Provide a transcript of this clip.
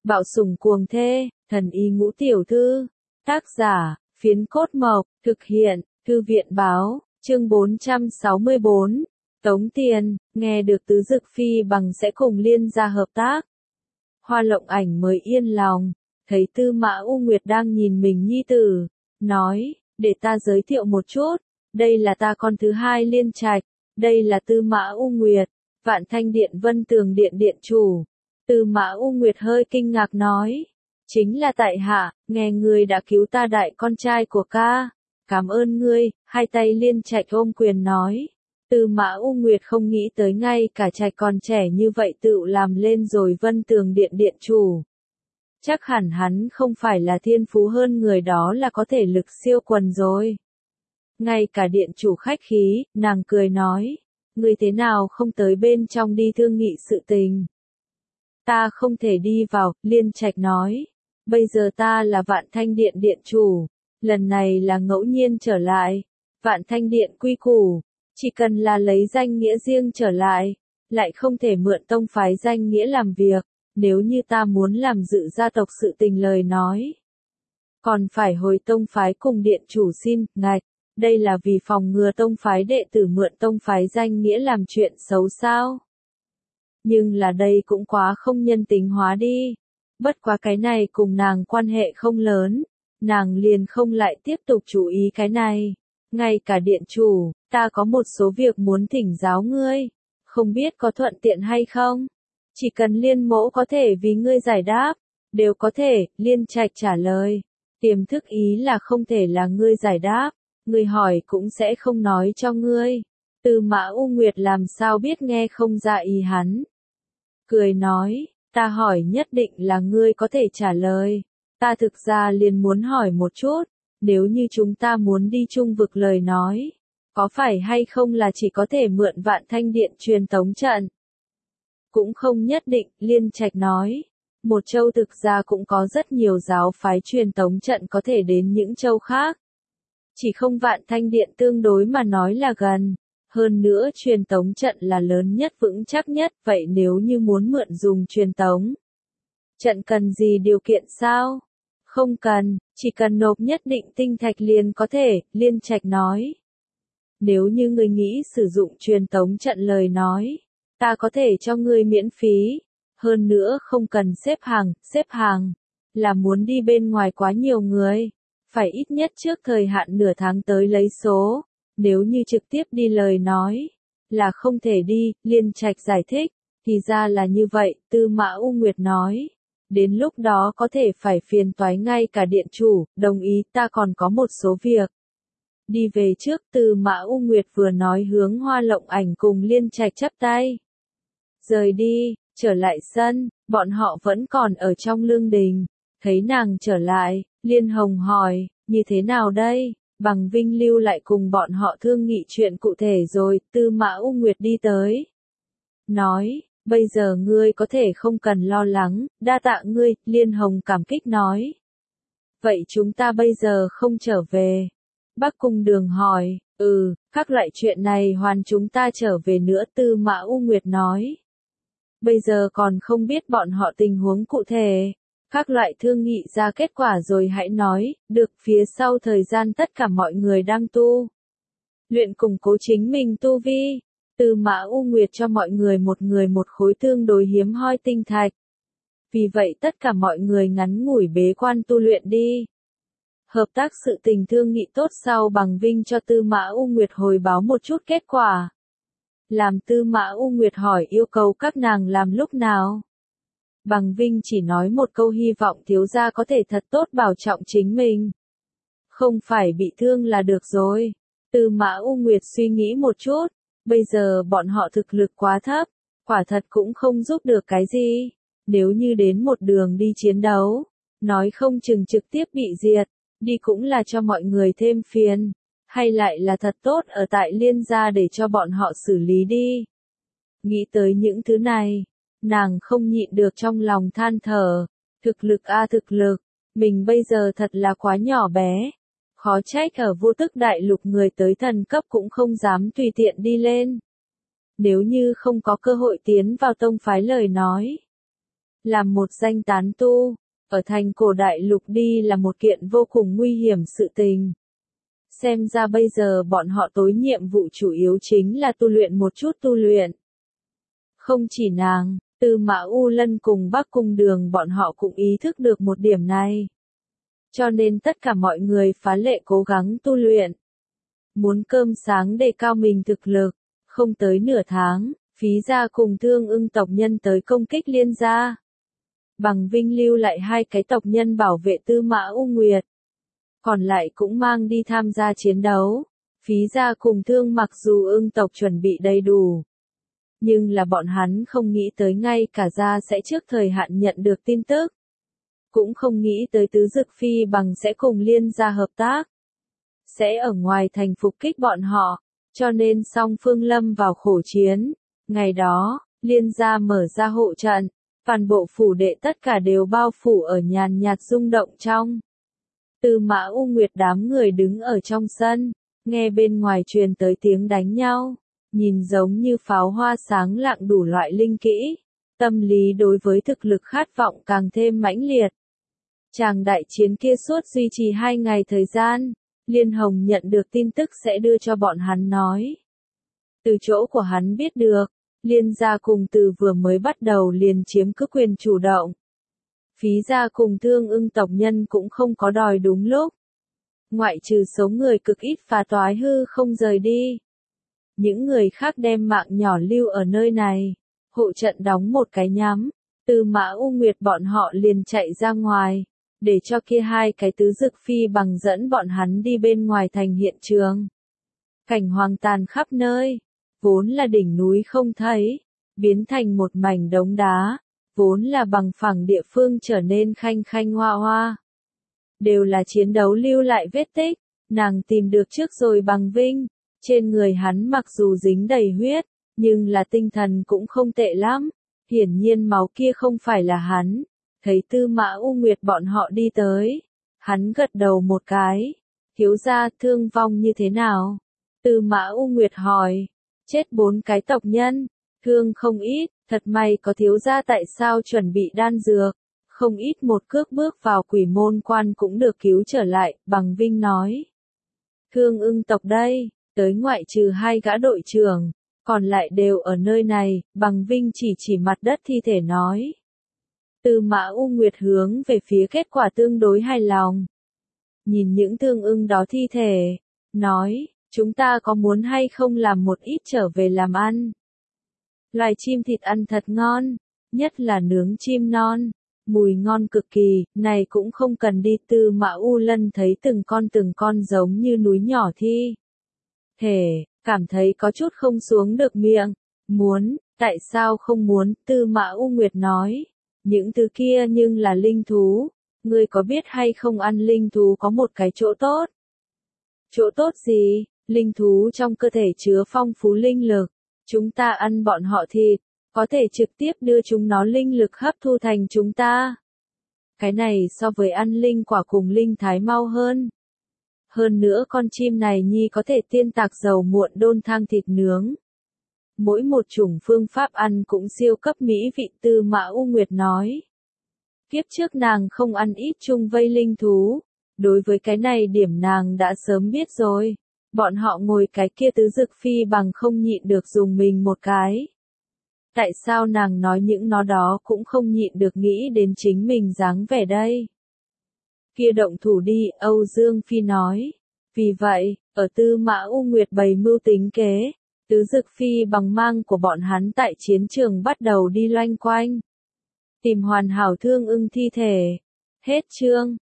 Bạo sủng cuồng thê, thần y ngũ tiểu thư. Tác giả, Phiến Cốt Mộc, thực hiện, Thư viện báo, chương 464. Tống Tiền, nghe được Tứ Dực Phi bằng sẽ cùng Liên gia hợp tác. Hoa Lộng Ảnh mới yên lòng, thấy Tư Mã U Nguyệt đang nhìn mình nhi tử, nói, để ta giới thiệu một chút, đây là ta con thứ hai Liên Trạch, đây là Tư Mã U Nguyệt, Vạn Thanh Điện Vân Tường Điện điện chủ. Tư Mã U Nguyệt hơi kinh ngạc nói, chính là tại hạ, nghe ngươi đã cứu ta đại con trai của ca, cảm ơn ngươi, hai tay Liên Trạch ôm quyền nói. Tư Mã U Nguyệt không nghĩ tới ngay cả Trạch còn trẻ như vậy tự làm lên rồi Vân Tường Điện điện chủ. Chắc hẳn hắn không phải là thiên phú hơn người đó là có thể lực siêu quần rồi. Ngay cả điện chủ khách khí, nàng cười nói, ngươi thế nào không tới bên trong đi thương nghị sự tình. Ta không thể đi vào, Liên Trạch nói. Bây giờ ta là Vạn Thanh Điện điện chủ, lần này là ngẫu nhiên trở lại. Vạn Thanh Điện quy củ, chỉ cần là lấy danh nghĩa riêng trở lại, lại không thể mượn tông phái danh nghĩa làm việc, nếu như ta muốn làm dự gia tộc sự tình lời nói. Còn phải hồi tông phái cùng điện chủ xin, ngạch, đây là vì phòng ngừa tông phái đệ tử mượn tông phái danh nghĩa làm chuyện xấu sao? Nhưng là đây cũng quá không nhân tính hóa đi. Bất quá cái này cùng nàng quan hệ không lớn, nàng liền không lại tiếp tục chú ý cái này. Ngay cả điện chủ, ta có một số việc muốn thỉnh giáo ngươi, không biết có thuận tiện hay không? Chỉ cần Liên mỗ có thể vì ngươi giải đáp, đều có thể, Liên Trạch trả lời. Tiềm thức ý là không thể là ngươi giải đáp, ngươi hỏi cũng sẽ không nói cho ngươi. Tư Mã U Nguyệt làm sao biết nghe không ra ý hắn. Cười nói, ta hỏi nhất định là ngươi có thể trả lời. Ta thực ra liền muốn hỏi một chút, nếu như chúng ta muốn đi chung vực lời nói, có phải hay không là chỉ có thể mượn Vạn Thanh Điện truyền tống trận? Cũng không nhất định, Liên Trạch nói. Một châu thực ra cũng có rất nhiều giáo phái truyền tống trận có thể đến những châu khác. Chỉ không Vạn Thanh Điện tương đối mà nói là gần. Hơn nữa truyền tống trận là lớn nhất vững chắc nhất, vậy nếu như muốn mượn dùng truyền tống trận cần gì điều kiện sao? Không cần, chỉ cần nộp nhất định tinh thạch liền có thể, Liên Trạch nói. Nếu như ngươi nghĩ sử dụng truyền tống trận lời nói, ta có thể cho ngươi miễn phí, hơn nữa không cần xếp hàng, là muốn đi bên ngoài quá nhiều người, phải ít nhất trước thời hạn nửa tháng tới lấy số. Nếu như trực tiếp đi lời nói, là không thể đi, Liên Trạch giải thích, thì ra là như vậy, Tư Mã U Nguyệt nói. Đến lúc đó có thể phải phiền toái ngay cả điện chủ, đồng ý ta còn có một số việc. Đi về trước Tư Mã U Nguyệt vừa nói hướng Hoa Lộng Ảnh cùng Liên Trạch chắp tay. Rời đi, trở lại sân, bọn họ vẫn còn ở trong lương đình, thấy nàng trở lại, Liên Hồng hỏi, như thế nào đây? Bằng Vinh lưu lại cùng bọn họ thương nghị chuyện cụ thể rồi, Tư Mã U Nguyệt đi tới. Nói, bây giờ ngươi có thể không cần lo lắng, đa tạ ngươi, Liên Hồng cảm kích nói. Vậy chúng ta bây giờ không trở về. Bắc Cung Đường hỏi, các loại chuyện này hoàn chúng ta trở về nữa, Tư Mã U Nguyệt nói. Bây giờ còn không biết bọn họ tình huống cụ thể. Các loại thương nghị ra kết quả rồi hãy nói, được phía sau thời gian tất cả mọi người đang tu. Luyện củng cố chính mình tu vi. Tư Mã U Nguyệt cho mọi người một khối tương đối hiếm hoi tinh thạch. Vì vậy tất cả mọi người ngắn ngủi bế quan tu luyện đi. Hợp tác sự tình thương nghị tốt sau Bằng Vinh cho Tư Mã U Nguyệt hồi báo một chút kết quả. Làm Tư Mã U Nguyệt hỏi yêu cầu các nàng làm lúc nào. Bằng Vinh chỉ nói một câu hy vọng thiếu gia có thể thật tốt bảo trọng chính mình. Không phải bị thương là được rồi. Tư Mã U Nguyệt suy nghĩ một chút, bây giờ bọn họ thực lực quá thấp, quả thật cũng không giúp được cái gì. Nếu như đến một đường đi chiến đấu, nói không chừng trực tiếp bị diệt, đi cũng là cho mọi người thêm phiền, hay lại là thật tốt ở tại Liên gia để cho bọn họ xử lý đi. Nghĩ tới những thứ này, nàng không nhịn được trong lòng than thở, thực lực thực lực, mình bây giờ thật là quá nhỏ bé. Khó trách ở Vô Tức Đại Lục người tới thần cấp cũng không dám tùy tiện đi lên. Nếu như không có cơ hội tiến vào tông phái lời nói, làm một danh tán tu, ở thành cổ đại lục đi là một kiện vô cùng nguy hiểm sự tình. Xem ra bây giờ bọn họ tối nhiệm vụ chủ yếu chính là tu luyện một chút tu luyện. Không chỉ nàng, Tư Mã U Lân cùng Bắc Cung Đường bọn họ cũng ý thức được một điểm này. Cho nên tất cả mọi người phá lệ cố gắng tu luyện. Muốn cơm sáng đề cao mình thực lực, không tới nửa tháng, Phí gia cùng Thương Ưng tộc nhân tới công kích Liên gia. Bằng Vinh lưu lại 2 cái tộc nhân bảo vệ Tư Mã U Nguyệt. Còn lại cũng mang đi tham gia chiến đấu. Phí gia cùng Thương mặc dù Ưng tộc chuẩn bị đầy đủ. Nhưng là bọn hắn không nghĩ tới ngay cả gia sẽ trước thời hạn nhận được tin tức. Cũng không nghĩ tới Tứ Dực Phi Bằng sẽ cùng Liên gia hợp tác. Sẽ ở ngoài thành phục kích bọn họ, cho nên song phương lâm vào khổ chiến. Ngày đó, Liên gia mở ra hộ trận, toàn bộ phủ đệ tất cả đều bao phủ ở nhàn nhạt rung động trong. Tư Mã U Nguyệt đám người đứng ở trong sân, nghe bên ngoài truyền tới tiếng đánh nhau, nhìn giống như pháo hoa sáng lạng đủ loại linh kỹ. Tâm lý đối với thực lực khát vọng càng thêm mãnh liệt. Tràng đại chiến kia suốt duy trì 2 ngày thời gian, Liên Hồng nhận được tin tức sẽ đưa cho bọn hắn nói. Từ chỗ của hắn biết được, Liên gia cùng từ vừa mới bắt đầu liền chiếm cứ quyền chủ động. Phí gia cùng Thương Ưng tộc nhân cũng không có đòi đúng lúc. Ngoại trừ số người cực ít phá toái hư không rời đi. Những người khác đem mạng nhỏ lưu ở nơi này. Hộ trận đóng một cái nhắm. Tư Mã U Nguyệt bọn họ liền chạy ra ngoài. Để cho kia 2 cái Tứ Dực Phi Bằng dẫn bọn hắn đi bên ngoài thành hiện trường. Cảnh hoang tàn khắp nơi. Vốn là đỉnh núi không thấy. Biến thành một mảnh đống đá. Vốn là bằng phẳng địa phương trở nên khanh khanh hoa hoa. Đều là chiến đấu lưu lại vết tích. Nàng tìm được trước rồi Bằng Vinh. Trên người hắn mặc dù dính đầy huyết, nhưng là tinh thần cũng không tệ lắm. Hiển nhiên máu kia không phải là hắn. Thấy Tư Mã U Nguyệt bọn họ đi tới. Hắn gật đầu một cái. Thiếu gia thương vong như thế nào? Tư Mã U Nguyệt hỏi. Chết 4 cái tộc nhân. Thương không ít, thật may có thiếu gia tại sao chuẩn bị đan dược. Không ít một cước bước vào Quỷ Môn Quan cũng được cứu trở lại, Bằng Vinh nói. Thương Ưng tộc đây, tới ngoại trừ 2 gã đội trưởng, còn lại đều ở nơi này, Bằng Vinh chỉ mặt đất thi thể nói. Tư Mã U Nguyệt hướng về phía kết quả tương đối hài lòng. Nhìn những Thương Ưng đó thi thể, nói, chúng ta có muốn hay không làm một ít trở về làm ăn. Loài chim thịt ăn thật ngon, nhất là nướng chim non, mùi ngon cực kỳ, này cũng không cần đi. Tư Mã U Lân thấy từng con giống như núi nhỏ thi thể, cảm thấy có chút không xuống được miệng, muốn, tại sao không muốn, Tư Mã U Nguyệt nói, những thứ kia nhưng là linh thú, ngươi có biết hay không ăn linh thú có một cái chỗ tốt. Chỗ tốt gì? Linh thú trong cơ thể chứa phong phú linh lực. Chúng ta ăn bọn họ thịt, có thể trực tiếp đưa chúng nó linh lực hấp thu thành chúng ta. Cái này so với ăn linh quả cùng linh thái mau hơn. Hơn nữa con chim này nhi có thể tiên tạc dầu muộn đôn thang thịt nướng. Mỗi một chủng phương pháp ăn cũng siêu cấp mỹ vị. Tư Mã U Nguyệt nói. Kiếp trước nàng không ăn ít chung vây linh thú. Đối với cái này điểm nàng đã sớm biết rồi. Bọn họ ngồi cái kia Tứ Dực Phi Bằng không nhịn được dùng mình một cái. Tại sao nàng nói những nó đó cũng không nhịn được nghĩ đến chính mình dáng vẻ đây? Kia động thủ đi, Âu Dương Phi nói. Vì vậy, ở Tư Mã U Nguyệt bày mưu tính kế, Tứ Dực Phi Bằng mang của bọn hắn tại chiến trường bắt đầu đi loanh quanh. Tìm hoàn hảo Thương Ưng thi thể. Hết chương.